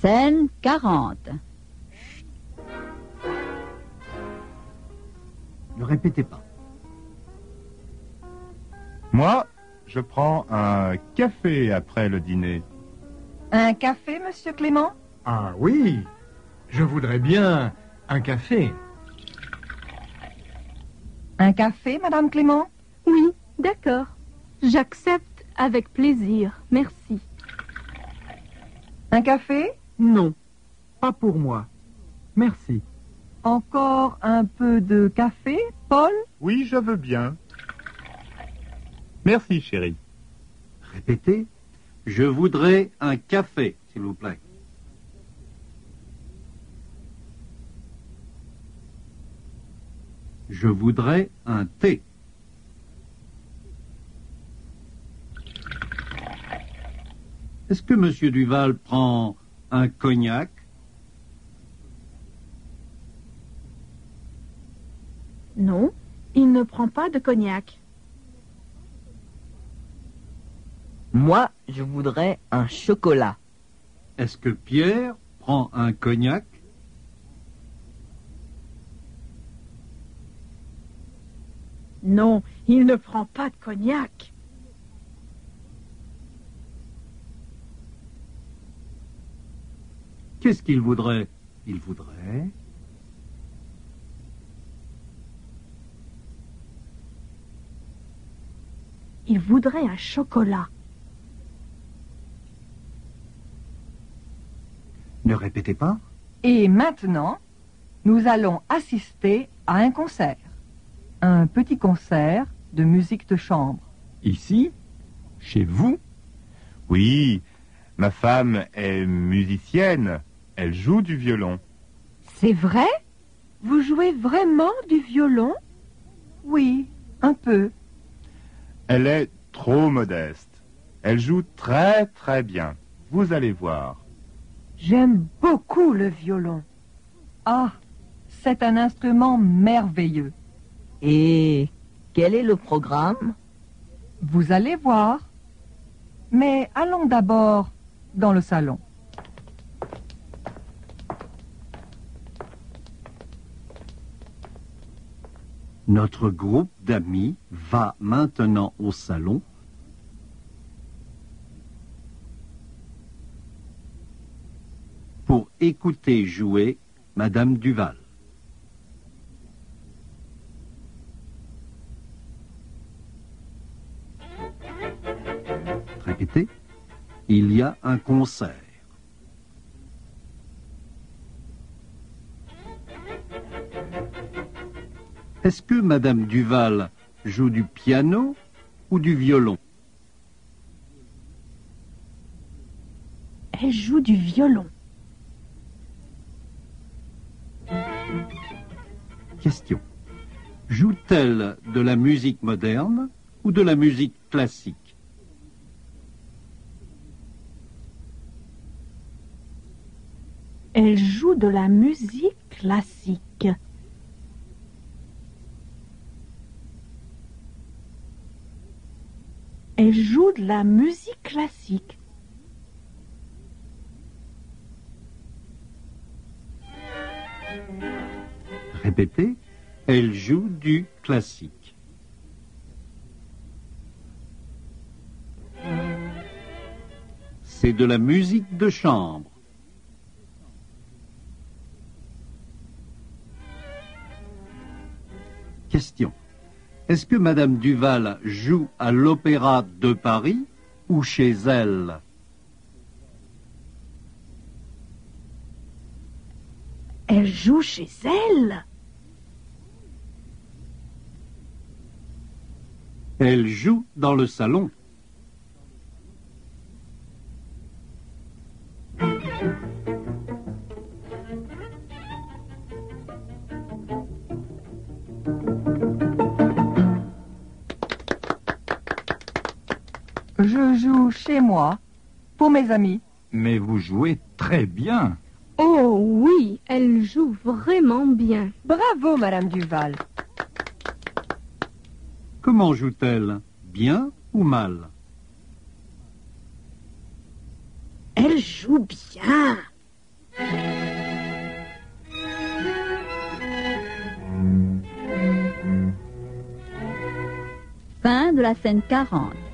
Scène 40. Ne répétez pas. Moi, je prends un café après le dîner. Un café, monsieur Clément? Ah oui, je voudrais bien un café. Un café, madame Clément? Oui, d'accord. J'accepte avec plaisir, merci. Un café? Non, pas pour moi. Merci. Encore un peu de café, Paul? Oui, je veux bien. Merci, chérie. Répétez. Je voudrais un café, s'il vous plaît. Je voudrais un thé. Est-ce que Monsieur Duval prend un cognac? Non, il ne prend pas de cognac. Moi, je voudrais un chocolat. Est-ce que Pierre prend un cognac? Non, il ne prend pas de cognac. Qu'est-ce qu'il voudrait? Il voudrait... Il voudrait un chocolat. Ne répétez pas. Et maintenant, nous allons assister à un concert. Un petit concert de musique de chambre. Ici? Chez vous? Oui, ma femme est musicienne. Elle joue du violon. C'est vrai? Vous jouez vraiment du violon? Oui, un peu. Elle est trop modeste. Elle joue très très bien. Vous allez voir. J'aime beaucoup le violon. Ah, c'est un instrument merveilleux. Et quel est le programme? Vous allez voir. Mais allons d'abord dans le salon. Notre groupe d'amis va maintenant au salon pour écouter jouer Madame Duval. Répétez. Il y a un concert. Est-ce que Madame Duval joue du piano ou du violon? Elle joue du violon. Question. Joue-t-elle de la musique moderne ou de la musique classique? Elle joue de la musique classique. Elle joue de la musique classique. Répétez. Elle joue du classique. C'est de la musique de chambre. Question. Est-ce que Madame Duval joue à l'Opéra de Paris ou chez elle? Elle joue chez elle. Elle joue dans le salon. Je joue chez moi, pour mes amis. Mais vous jouez très bien. Oh oui, elle joue vraiment bien. Bravo, Madame Duval. Comment joue-t-elle? Bien ou mal? Elle joue bien. de la scène 40.